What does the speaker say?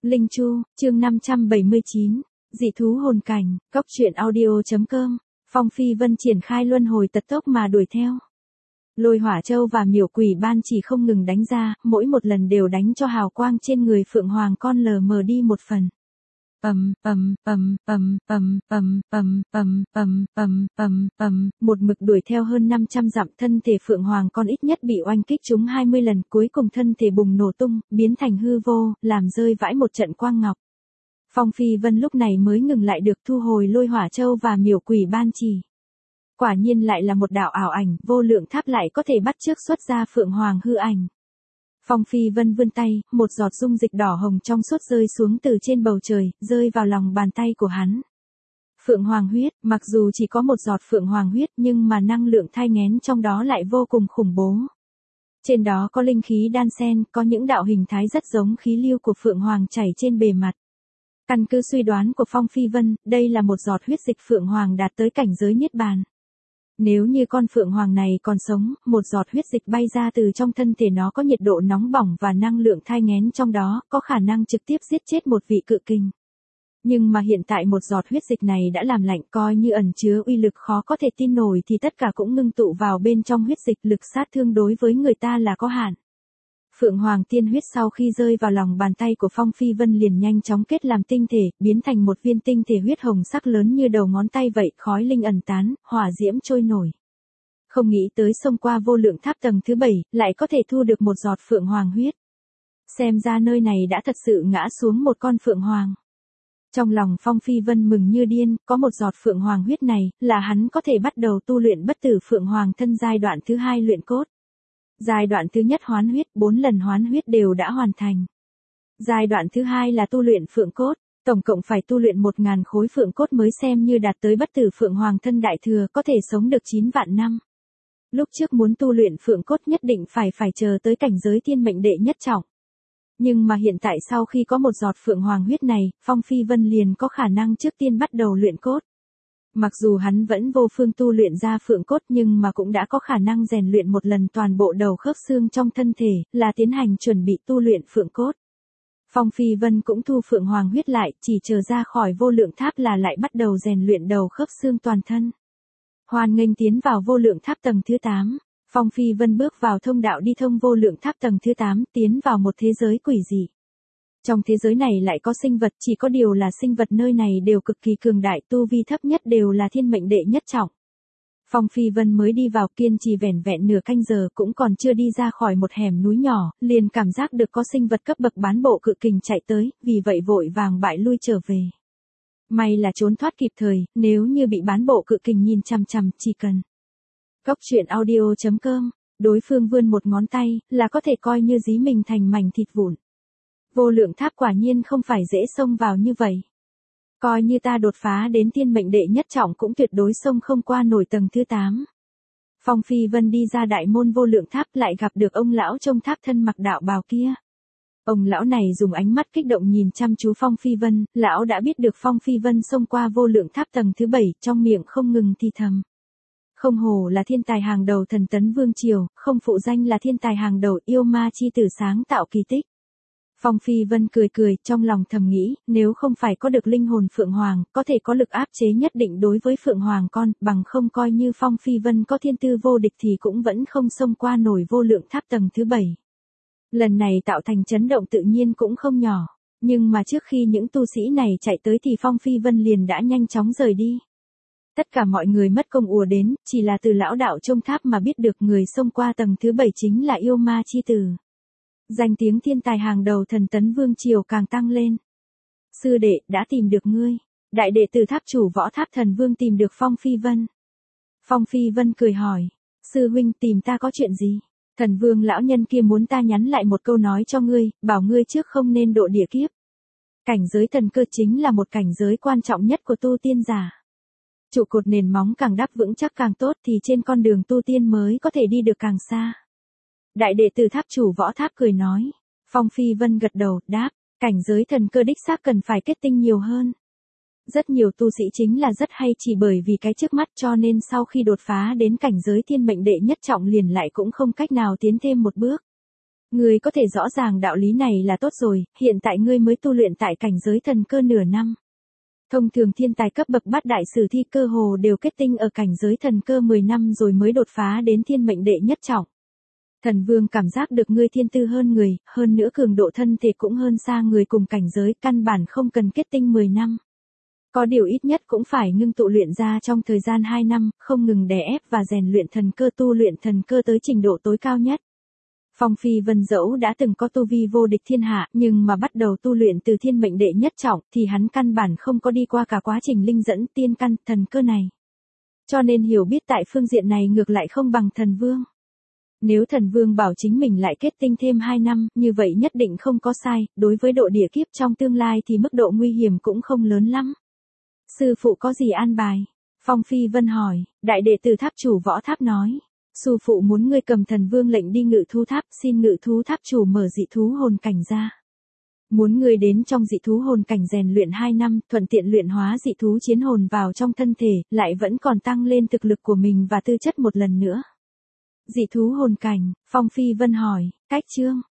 Linh Chu, chương 579, dị thú hồn cảnh, cóc truyện audio.com, Phong Phi Vân triển khai luân hồi tật tốc mà đuổi theo. Lôi Hỏa Châu và Miểu Quỷ Ban chỉ không ngừng đánh ra, mỗi một lần đều đánh cho hào quang trên người Phượng Hoàng con lờ mờ đi một phần. Một mực đuổi theo hơn 500 dặm, thân thể Phượng Hoàng con ít nhất bị oanh kích trúng 20 lần, cuối cùng thân thể bùng nổ tung, biến thành hư vô, làm rơi vãi một trận quang ngọc. Phong Phi Vân lúc này mới ngừng lại được, thu hồi Lôi Hỏa Châu và Miểu Quỷ Ban chỉ. Quả nhiên lại là một đạo ảo ảnh, vô lượng tháp lại có thể bắt chước xuất ra Phượng Hoàng hư ảnh. Phong Phi Vân vươn tay, một giọt dung dịch đỏ hồng trong suốt rơi xuống từ trên bầu trời, rơi vào lòng bàn tay của hắn. Phượng Hoàng huyết, mặc dù chỉ có một giọt Phượng Hoàng huyết nhưng mà năng lượng thai nghén trong đó lại vô cùng khủng bố. Trên đó có linh khí đan xen, có những đạo hình thái rất giống khí lưu của Phượng Hoàng chảy trên bề mặt. Căn cứ suy đoán của Phong Phi Vân, đây là một giọt huyết dịch Phượng Hoàng đạt tới cảnh giới niết bàn. Nếu như con Phượng Hoàng này còn sống, một giọt huyết dịch bay ra từ trong thân thể nó có nhiệt độ nóng bỏng và năng lượng thai nghén trong đó, có khả năng trực tiếp giết chết một vị cự kình. Nhưng mà hiện tại một giọt huyết dịch này đã làm lạnh, coi như ẩn chứa uy lực khó có thể tin nổi thì tất cả cũng ngưng tụ vào bên trong huyết dịch, lực sát thương đối với người ta là có hạn. Phượng Hoàng tiên huyết sau khi rơi vào lòng bàn tay của Phong Phi Vân liền nhanh chóng kết làm tinh thể, biến thành một viên tinh thể huyết hồng sắc lớn như đầu ngón tay vậy, khói linh ẩn tán, hỏa diễm trôi nổi. Không nghĩ tới xông qua vô lượng tháp tầng thứ 7, lại có thể thu được một giọt Phượng Hoàng huyết. Xem ra nơi này đã thật sự ngã xuống một con Phượng Hoàng. Trong lòng Phong Phi Vân mừng như điên, có một giọt Phượng Hoàng huyết này, là hắn có thể bắt đầu tu luyện bất tử Phượng Hoàng thân giai đoạn thứ 2 luyện cốt. Giai đoạn thứ nhất hoán huyết, 4 lần hoán huyết đều đã hoàn thành. Giai đoạn thứ 2 là tu luyện Phượng cốt, tổng cộng phải tu luyện 1000 khối Phượng cốt mới xem như đạt tới bất tử Phượng Hoàng thân đại thừa, có thể sống được 9 vạn năm. Lúc trước muốn tu luyện Phượng cốt nhất định phải chờ tới cảnh giới thiên mệnh đệ nhất trọng. Nhưng mà hiện tại sau khi có một giọt Phượng Hoàng huyết này, Phong Phi Vân liền có khả năng trước tiên bắt đầu luyện cốt. Mặc dù hắn vẫn vô phương tu luyện ra Phượng cốt nhưng mà cũng đã có khả năng rèn luyện một lần toàn bộ đầu khớp xương trong thân thể, là tiến hành chuẩn bị tu luyện Phượng cốt. Phong Phi Vân cũng thu Phượng Hoàng huyết lại, chỉ chờ ra khỏi vô lượng tháp là lại bắt đầu rèn luyện đầu khớp xương toàn thân. Hoan nghênh tiến vào vô lượng tháp tầng thứ 8. Phong Phi Vân bước vào thông đạo đi thông vô lượng tháp tầng thứ 8, tiến vào một thế giới quỷ dị. Trong thế giới này lại có sinh vật, chỉ có điều là sinh vật nơi này đều cực kỳ cường đại, tu vi thấp nhất đều là thiên mệnh đệ nhất trọng. Phong Phi Vân mới đi vào kiên trì vẻn vẹn nửa canh giờ cũng còn chưa đi ra khỏi một hẻm núi nhỏ, liền cảm giác được có sinh vật cấp bậc bán bộ cự kình chạy tới, vì vậy vội vàng bại lui trở về. May là trốn thoát kịp thời, nếu như bị bán bộ cự kình nhìn chằm chằm, chỉ cần cóc truyện audio.com, đối phương vươn một ngón tay, là có thể coi như dí mình thành mảnh thịt vụn. Vô lượng tháp quả nhiên không phải dễ xông vào như vậy. Coi như ta đột phá đến thiên mệnh đệ nhất trọng cũng tuyệt đối xông không qua nổi tầng thứ 8. Phong Phi Vân đi ra đại môn vô lượng tháp lại gặp được ông lão trong tháp thân mặc đạo bào kia. Ông lão này dùng ánh mắt kích động nhìn chăm chú Phong Phi Vân, lão đã biết được Phong Phi Vân xông qua vô lượng tháp tầng thứ 7, trong miệng không ngừng thì thầm. Không hổ là thiên tài hàng đầu thần tấn vương triều, không phụ danh là thiên tài hàng đầu, yêu ma chi tử sáng tạo kỳ tích. Phong Phi Vân cười cười, trong lòng thầm nghĩ, nếu không phải có được linh hồn Phượng Hoàng, có thể có lực áp chế nhất định đối với Phượng Hoàng con, bằng không coi như Phong Phi Vân có thiên tư vô địch thì cũng vẫn không xông qua nổi vô lượng tháp tầng thứ 7. Lần này tạo thành chấn động tự nhiên cũng không nhỏ, nhưng mà trước khi những tu sĩ này chạy tới thì Phong Phi Vân liền đã nhanh chóng rời đi. Tất cả mọi người mất công ùa đến, chỉ là từ lão đạo trong tháp mà biết được người xông qua tầng thứ 7 chính là yêu ma chi tử. Danh tiếng thiên tài hàng đầu thần tấn vương triều càng tăng lên. Sư đệ, đã tìm được ngươi. Đại đệ tử tháp chủ Võ Tháp Thần Vương tìm được Phong Phi Vân. Phong Phi Vân cười hỏi, sư huynh tìm ta có chuyện gì? Thần Vương lão nhân kia muốn ta nhắn lại một câu nói cho ngươi, bảo ngươi trước không nên độ địa kiếp. Cảnh giới thần cơ chính là một cảnh giới quan trọng nhất của tu tiên giả. Trụ cột nền móng càng đắp vững chắc càng tốt thì trên con đường tu tiên mới có thể đi được càng xa. Đại đệ tử tháp chủ Võ Tháp cười nói. Phong Phi Vân gật đầu, đáp, cảnh giới thần cơ đích xác cần phải kết tinh nhiều hơn. Rất nhiều tu sĩ chính là rất hay chỉ bởi vì cái trước mắt cho nên sau khi đột phá đến cảnh giới thiên mệnh đệ nhất trọng liền lại cũng không cách nào tiến thêm một bước. Ngươi có thể rõ ràng đạo lý này là tốt rồi, hiện tại ngươi mới tu luyện tại cảnh giới thần cơ nửa năm. Thông thường thiên tài cấp bậc bát đại sử thi cơ hồ đều kết tinh ở cảnh giới thần cơ 10 năm rồi mới đột phá đến thiên mệnh đệ nhất trọng. Thần Vương cảm giác được ngươi thiên tư hơn người, hơn nữa cường độ thân thể cũng hơn xa người cùng cảnh giới, căn bản không cần kết tinh 10 năm. Có điều ít nhất cũng phải ngưng tụ luyện ra trong thời gian 2 năm, không ngừng đè ép và rèn luyện thần cơ, tu luyện thần cơ tới trình độ tối cao nhất. Phong Phi Vân dẫu đã từng có tu vi vô địch thiên hạ, nhưng mà bắt đầu tu luyện từ thiên mệnh đệ nhất trọng thì hắn căn bản không có đi qua cả quá trình linh dẫn tiên căn thần cơ này. Cho nên hiểu biết tại phương diện này ngược lại không bằng Thần Vương. Nếu Thần Vương bảo chính mình lại kết tinh thêm 2 năm, như vậy nhất định không có sai, đối với độ địa kiếp trong tương lai thì mức độ nguy hiểm cũng không lớn lắm. Sư phụ có gì an bài? Phong Phi Vân hỏi. Đại đệ tử tháp chủ Võ Tháp nói. Sư phụ muốn ngươi cầm Thần Vương lệnh đi Ngự Thú Tháp, xin Ngự Thú Tháp chủ mở dị thú hồn cảnh ra. Muốn ngươi đến trong dị thú hồn cảnh rèn luyện 2 năm, thuận tiện luyện hóa dị thú chiến hồn vào trong thân thể, lại vẫn còn tăng lên thực lực của mình và tư chất một lần nữa. Dị thú hồn cảnh, Phong Phi Vân hỏi, cách chương.